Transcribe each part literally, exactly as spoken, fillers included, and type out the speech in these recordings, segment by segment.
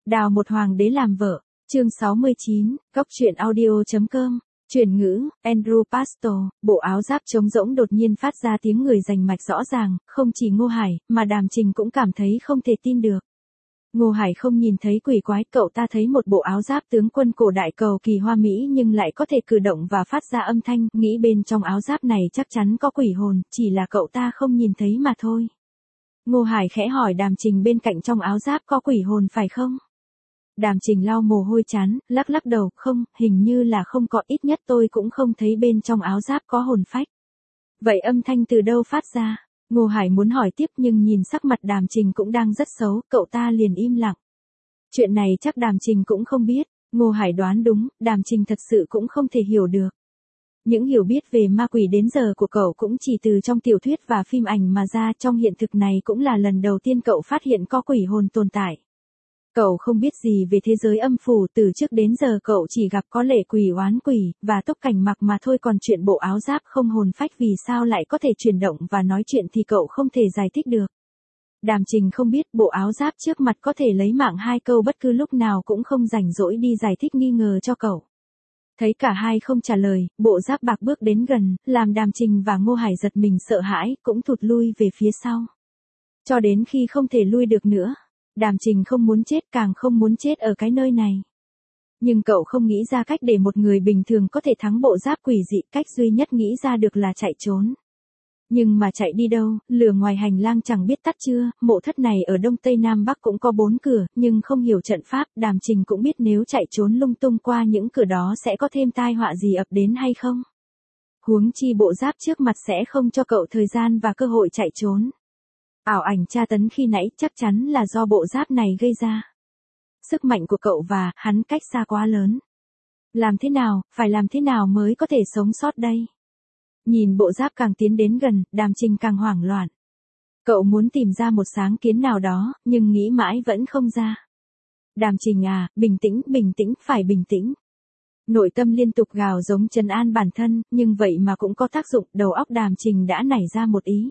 Đào một hoàng đế làm vợ, chương sáu mươi chín, góc truyện audio.com, chuyển ngữ, Andrew Pastor, bộ áo giáp trống rỗng đột nhiên phát ra tiếng người rành mạch rõ ràng, không chỉ Ngô Hải, mà Đàm Trình cũng cảm thấy không thể tin được. Ngô Hải không nhìn thấy quỷ quái, cậu ta thấy một bộ áo giáp tướng quân cổ đại cầu kỳ hoa mỹ nhưng lại có thể cử động và phát ra âm thanh, nghĩ bên trong áo giáp này chắc chắn có quỷ hồn, chỉ là cậu ta không nhìn thấy mà thôi. Ngô Hải khẽ hỏi Đàm Trình bên cạnh, trong áo giáp có quỷ hồn phải không? Đàm Trình lau mồ hôi chán, lắc lắc đầu, không, hình như là không có, ít nhất tôi cũng không thấy bên trong áo giáp có hồn phách. Vậy âm thanh từ đâu phát ra? Ngô Hải muốn hỏi tiếp nhưng nhìn sắc mặt Đàm Trình cũng đang rất xấu, cậu ta liền im lặng. Chuyện này chắc Đàm Trình cũng không biết, Ngô Hải đoán đúng, Đàm Trình thật sự cũng không thể hiểu được. Những hiểu biết về ma quỷ đến giờ của cậu cũng chỉ từ trong tiểu thuyết và phim ảnh mà ra, trong hiện thực này cũng là lần đầu tiên cậu phát hiện có quỷ hồn tồn tại. Cậu không biết gì về thế giới âm phủ, từ trước đến giờ cậu chỉ gặp có lệ quỷ, oán quỷ, và Túc Cảnh Mặc mà thôi, còn chuyện bộ áo giáp không hồn phách vì sao lại có thể chuyển động và nói chuyện thì cậu không thể giải thích được. Đàm Trình không biết bộ áo giáp trước mặt có thể lấy mạng hai câu bất cứ lúc nào, cũng không rảnh rỗi đi giải thích nghi ngờ cho cậu. Thấy cả hai không trả lời, bộ giáp bạc bước đến gần, làm Đàm Trình và Ngô Hải giật mình sợ hãi, cũng thụt lui về phía sau. Cho đến khi không thể lui được nữa. Đàm Trình không muốn chết, càng không muốn chết ở cái nơi này. Nhưng cậu không nghĩ ra cách để một người bình thường có thể thắng bộ giáp quỷ dị, cách duy nhất nghĩ ra được là chạy trốn. Nhưng mà chạy đi đâu, lửa ngoài hành lang chẳng biết tắt chưa, mộ thất này ở đông tây nam bắc cũng có bốn cửa, nhưng không hiểu trận pháp, Đàm Trình cũng biết nếu chạy trốn lung tung qua những cửa đó sẽ có thêm tai họa gì ập đến hay không. Huống chi bộ giáp trước mặt sẽ không cho cậu thời gian và cơ hội chạy trốn. Ảo ảnh tra tấn khi nãy chắc chắn là do bộ giáp này gây ra. Sức mạnh của cậu và hắn cách xa quá lớn. Làm thế nào, phải làm thế nào mới có thể sống sót đây? Nhìn bộ giáp càng tiến đến gần, Đàm Trình càng hoảng loạn. Cậu muốn tìm ra một sáng kiến nào đó, nhưng nghĩ mãi vẫn không ra. Đàm Trình à, bình tĩnh, bình tĩnh, phải bình tĩnh. Nội tâm liên tục gào giống trấn an bản thân, nhưng vậy mà cũng có tác dụng, đầu óc Đàm Trình đã nảy ra một ý.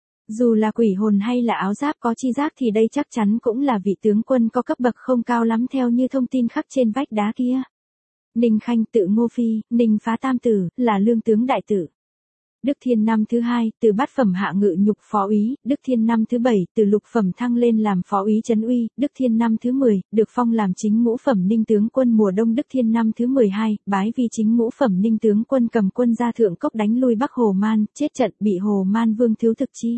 Dù là quỷ hồn hay là áo giáp có chi giác thì đây chắc chắn cũng là vị tướng quân có cấp bậc không cao lắm theo như thông tin khắc trên vách đá kia. Ninh Khanh, tự Ngô Phi, Ninh Phá Tam Tử, là lương tướng đại tử. Đức Thiên năm thứ hai, từ bát phẩm hạ ngự nhục phó úy, Đức Thiên năm thứ bảy, từ lục phẩm thăng lên làm phó úy trấn uy, Đức Thiên năm thứ mười, được phong làm chính ngũ phẩm ninh tướng quân mùa đông, Đức Thiên năm thứ mười hai, bái vi chính ngũ phẩm ninh tướng quân, cầm quân ra thượng cốc đánh lui Bắc Hồ Man, chết trận bị Hồ Man Vương thiếu thực chi.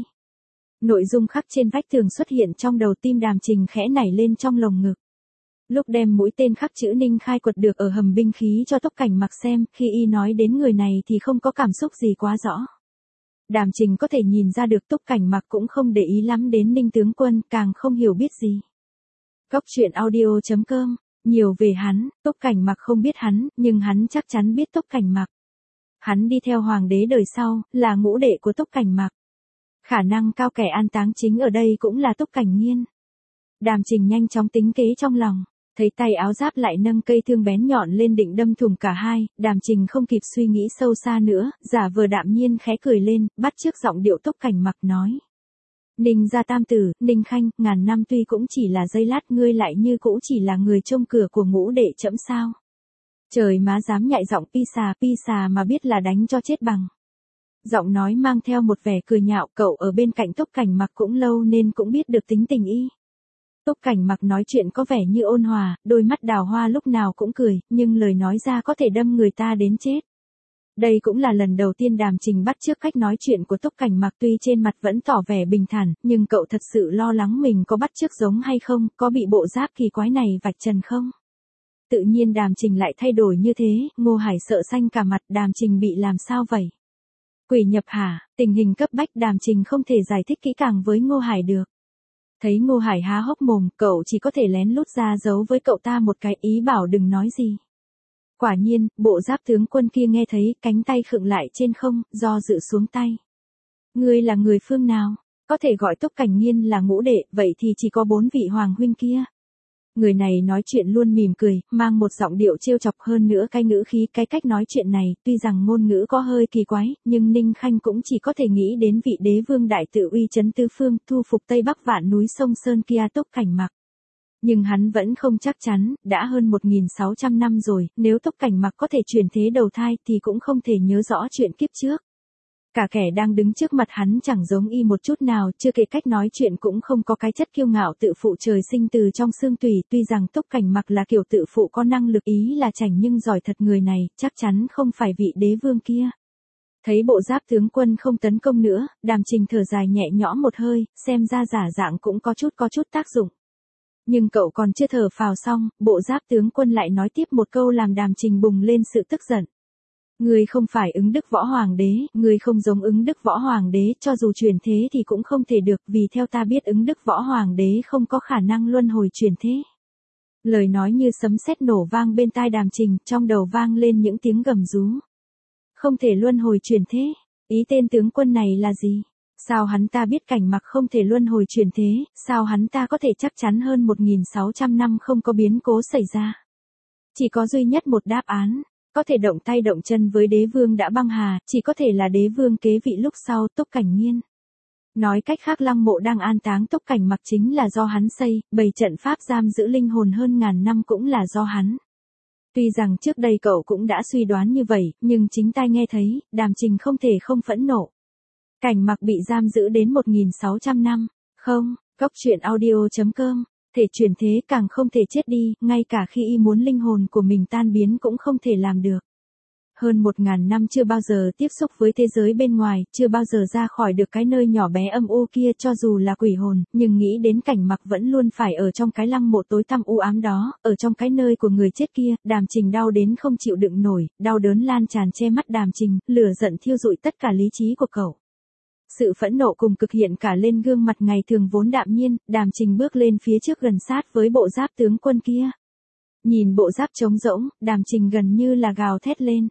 Nội dung khắc trên vách tường xuất hiện trong đầu, tim Đàm Trình khẽ nảy lên trong lồng ngực. Lúc đem mũi tên khắc chữ Ninh khai quật được ở hầm binh khí cho Túc Cảnh Mặc xem, khi y nói đến người này thì không có cảm xúc gì quá rõ. Đàm Trình có thể nhìn ra được Túc Cảnh Mặc cũng không để ý lắm đến Ninh tướng quân, càng không hiểu biết gì. Góc truyện audio.com, nhiều về hắn, Túc Cảnh Mặc không biết hắn, nhưng hắn chắc chắn biết Túc Cảnh Mặc. Hắn đi theo hoàng đế đời sau, là ngũ đệ của Túc Cảnh Mặc. Khả năng cao kẻ an táng chính ở đây cũng là Túc Cảnh Nghiên. Đàm Trình nhanh chóng tính kế trong lòng, thấy tay áo giáp lại nâng cây thương bén nhọn lên định đâm thủng cả hai, Đàm Trình không kịp suy nghĩ sâu xa nữa, giả vờ đạm nhiên khẽ cười lên, bắt chước giọng điệu Túc Cảnh Mặc nói. Ninh gia tam tử, Ninh Khanh, ngàn năm tuy cũng chỉ là giây lát, ngươi lại như cũ chỉ là người trông cửa của ngũ đệ trẫm sao. Trời má dám nhại giọng pi xà pi xà mà biết là đánh cho chết bằng. Giọng nói mang theo một vẻ cười nhạo, cậu ở bên cạnh Túc Cảnh Mặc cũng lâu nên cũng biết được tính tình y. Túc Cảnh Mặc nói chuyện có vẻ như ôn hòa, đôi mắt đào hoa lúc nào cũng cười, nhưng lời nói ra có thể đâm người ta đến chết. Đây cũng là lần đầu tiên Đàm Trình bắt chước cách nói chuyện của Túc Cảnh Mặc, tuy trên mặt vẫn tỏ vẻ bình thản, nhưng cậu thật sự lo lắng mình có bắt chước giống hay không, có bị bộ giáp kỳ quái này vạch trần không. Tự nhiên Đàm Trình lại thay đổi như thế, Ngô Hải sợ xanh cả mặt, Đàm Trình bị làm sao vậy? Quỷ nhập hả? Tình hình cấp bách, Đàm Trình không thể giải thích kỹ càng với Ngô Hải được. Thấy Ngô Hải há hốc mồm, cậu chỉ có thể lén lút ra giấu với cậu ta một cái, ý bảo đừng nói gì. Quả nhiên, bộ giáp tướng quân kia nghe thấy, cánh tay khựng lại trên không, do dự xuống tay. Ngươi là người phương nào? Có thể gọi Túc Cảnh Nghiên là ngũ đệ, vậy thì chỉ có bốn vị hoàng huynh kia. Người này nói chuyện luôn mỉm cười, mang một giọng điệu trêu chọc, hơn nữa cái ngữ khí, cái cách nói chuyện này, tuy rằng ngôn ngữ có hơi kỳ quái, nhưng Ninh Khanh cũng chỉ có thể nghĩ đến vị đế vương đại tự uy chấn tứ phương, thu phục Tây Bắc vạn núi sông Sơn kia, Túc Cảnh Mặc. Nhưng hắn vẫn không chắc chắn, đã hơn một nghìn sáu trăm năm rồi, nếu Túc Cảnh Mặc có thể chuyển thế đầu thai thì cũng không thể nhớ rõ chuyện kiếp trước. Cả kẻ đang đứng trước mặt hắn chẳng giống y một chút nào, chưa kể cách nói chuyện cũng không có cái chất kiêu ngạo tự phụ trời sinh từ trong xương tủy, tuy rằng Túc Cảnh Mặc là kiểu tự phụ có năng lực ý là chảnh nhưng giỏi thật, người này chắc chắn không phải vị đế vương kia. Thấy bộ giáp tướng quân không tấn công nữa, Đàm Trình thở dài nhẹ nhõm một hơi, xem ra giả dạng cũng có chút có chút tác dụng. Nhưng cậu còn chưa thở phào xong, bộ giáp tướng quân lại nói tiếp một câu làm Đàm Trình bùng lên sự tức giận. Ngươi không phải ứng đức võ hoàng đế, ngươi không giống ứng đức võ hoàng đế, cho dù chuyển thế thì cũng không thể được, vì theo ta biết ứng đức võ hoàng đế không có khả năng luân hồi chuyển thế. Lời nói như sấm sét nổ vang bên tai Đàm Trình, trong đầu vang lên những tiếng gầm rú. Không thể luân hồi chuyển thế, ý tên tướng quân này là gì? Sao hắn ta biết Cảnh Mặc không thể luân hồi chuyển thế, sao hắn ta có thể chắc chắn hơn một nghìn sáu trăm năm không có biến cố xảy ra? Chỉ có duy nhất một đáp án, có thể động tay động chân với đế vương đã băng hà, chỉ có thể là đế vương kế vị lúc sau, Túc Cảnh Nghiên. Nói cách khác lăng mộ đang an táng Túc Cảnh Mặc chính là do hắn xây, bày trận pháp giam giữ linh hồn hơn ngàn năm cũng là do hắn. Tuy rằng trước đây cậu cũng đã suy đoán như vậy, nhưng chính tai nghe thấy, Đàm Trình không thể không phẫn nộ. Cảnh Mặc bị giam giữ đến một nghìn sáu trăm năm, không, cốc truyện audio chấm com, thể chuyển thế càng không thể chết đi, ngay cả khi y muốn linh hồn của mình tan biến cũng không thể làm được. Hơn một ngàn năm chưa bao giờ tiếp xúc với thế giới bên ngoài, chưa bao giờ ra khỏi được cái nơi nhỏ bé âm u kia, cho dù là quỷ hồn, nhưng nghĩ đến Cảnh Mặc vẫn luôn phải ở trong cái lăng mộ tối tăm u ám đó, ở trong cái nơi của người chết kia, Đàm Trình đau đến không chịu đựng nổi, đau đớn lan tràn che mắt Đàm Trình, lửa giận thiêu rụi tất cả lý trí của cậu. Sự phẫn nộ cùng cực hiện cả lên gương mặt ngày thường vốn đạm nhiên, Đàm Trình bước lên phía trước gần sát với bộ giáp tướng quân kia. Nhìn bộ giáp trống rỗng, Đàm Trình gần như là gào thét lên.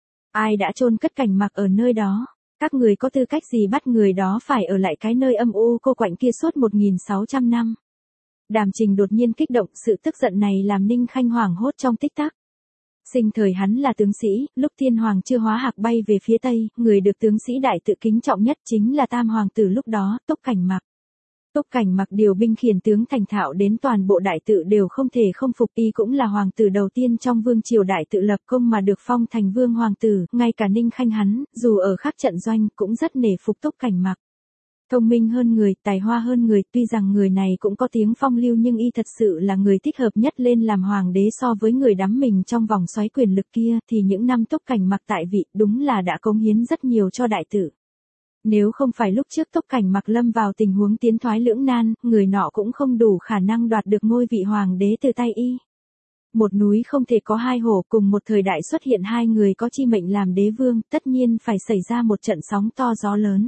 Ai đã chôn cất Cảnh Mặc ở nơi đó? Các người có tư cách gì bắt người đó phải ở lại cái nơi âm u cô quạnh kia suốt một nghìn sáu trăm năm? Đàm Trình đột nhiên kích động, sự tức giận này làm Ninh Khanh hoảng hốt trong tích tắc. Sinh thời hắn là tướng sĩ, lúc thiên hoàng chưa hóa hạc bay về phía tây, người được tướng sĩ đại tự kính trọng nhất chính là tam hoàng tử lúc đó, Túc Cảnh Mặc. Túc Cảnh Mặc điều binh khiển tướng thành thạo đến toàn bộ đại tự đều không thể không phục, y cũng là hoàng tử đầu tiên trong vương triều đại tự lập công mà được phong thành vương hoàng tử, ngay cả Ninh Khanh hắn, dù ở khắp trận doanh, cũng rất nể phục Túc Cảnh Mặc. Thông minh hơn người, tài hoa hơn người, tuy rằng người này cũng có tiếng phong lưu nhưng y thật sự là người thích hợp nhất lên làm hoàng đế so với người đắm mình trong vòng xoáy quyền lực kia, thì những năm Túc Cảnh Mặc tại vị đúng là đã cống hiến rất nhiều cho đại tự. Nếu không phải lúc trước Túc Cảnh Mặc lâm vào tình huống tiến thoái lưỡng nan, người nọ cũng không đủ khả năng đoạt được ngôi vị hoàng đế từ tay y. Một núi không thể có hai hổ, cùng một thời đại xuất hiện hai người có chi mệnh làm đế vương, tất nhiên phải xảy ra một trận sóng to gió lớn.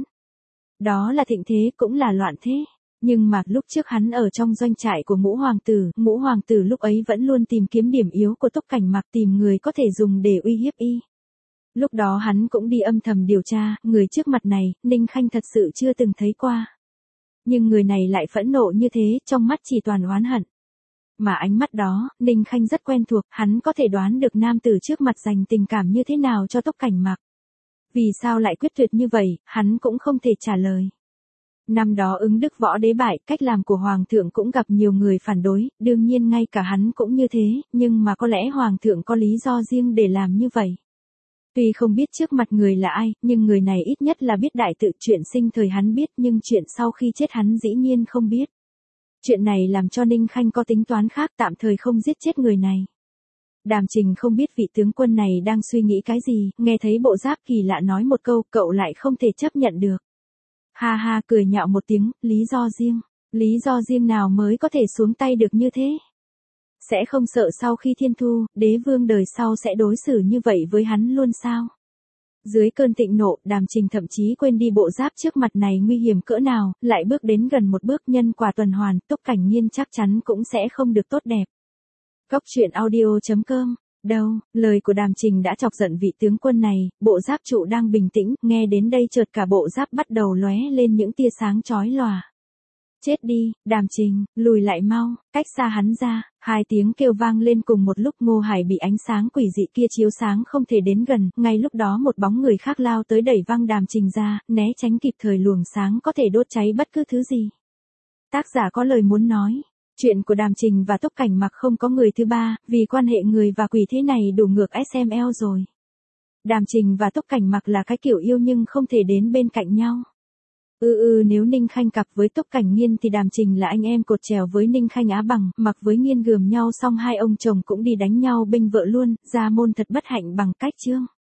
Đó là thịnh thế cũng là loạn thế. Nhưng mà lúc trước hắn ở trong doanh trại của Ngũ Hoàng tử, Ngũ Hoàng tử lúc ấy vẫn luôn tìm kiếm điểm yếu của Túc Cảnh Mặc, tìm người có thể dùng để uy hiếp y. Lúc đó hắn cũng đi âm thầm điều tra, người trước mặt này, Ninh Khanh thật sự chưa từng thấy qua. Nhưng người này lại phẫn nộ như thế, trong mắt chỉ toàn oán hận. Mà ánh mắt đó, Ninh Khanh rất quen thuộc, hắn có thể đoán được nam tử trước mặt dành tình cảm như thế nào cho Túc Cảnh Mặc. Vì sao lại quyết tuyệt như vậy, hắn cũng không thể trả lời. Năm đó ứng đức võ đế bại, cách làm của Hoàng thượng cũng gặp nhiều người phản đối, đương nhiên ngay cả hắn cũng như thế, nhưng mà có lẽ Hoàng thượng có lý do riêng để làm như vậy. Tuy không biết trước mặt người là ai, nhưng người này ít nhất là biết đại tự, chuyện sinh thời hắn biết, nhưng chuyện sau khi chết hắn dĩ nhiên không biết. Chuyện này làm cho Ninh Khanh có tính toán khác, tạm thời không giết chết người này. Đàm Trình không biết vị tướng quân này đang suy nghĩ cái gì, nghe thấy bộ giáp kỳ lạ nói một câu, cậu lại không thể chấp nhận được. Ha ha cười nhạo một tiếng, lý do riêng, lý do riêng nào mới có thể xuống tay được như thế? Sẽ không sợ sau khi thiên thu, đế vương đời sau sẽ đối xử như vậy với hắn luôn sao? Dưới cơn thịnh nộ, Đàm Trình thậm chí quên đi bộ giáp trước mặt này nguy hiểm cỡ nào, lại bước đến gần một bước, nhân quả tuần hoàn, Túc Cảnh Nghiên chắc chắn cũng sẽ không được tốt đẹp. Cốc truyện audio chấm com. Đâu, lời của Đàm Trình đã chọc giận vị tướng quân này, bộ giáp trụ đang bình tĩnh, nghe đến đây chợt cả bộ giáp bắt đầu lóe lên những tia sáng chói lòa. Chết đi, Đàm Trình, lùi lại mau, cách xa hắn ra, hai tiếng kêu vang lên cùng một lúc. Ngô Hải bị ánh sáng quỷ dị kia chiếu sáng không thể đến gần, ngay lúc đó một bóng người khác lao tới đẩy văng Đàm Trình ra, né tránh kịp thời luồng sáng có thể đốt cháy bất cứ thứ gì. Tác giả có lời muốn nói. Chuyện của Đàm Trình và Túc Cảnh Mặc không có người thứ ba, vì quan hệ người và quỷ thế này đủ ngược ét em lờ rồi. Đàm Trình và Túc Cảnh Mặc là cái kiểu yêu nhưng không thể đến bên cạnh nhau. Ừ ừ nếu Ninh Khanh cặp với Túc Cảnh Nghiên thì Đàm Trình là anh em cột chèo với Ninh Khanh Á Bằng, Mặc với Nghiên gườm nhau xong hai ông chồng cũng đi đánh nhau bênh vợ luôn, ra môn thật bất hạnh bằng cách chương.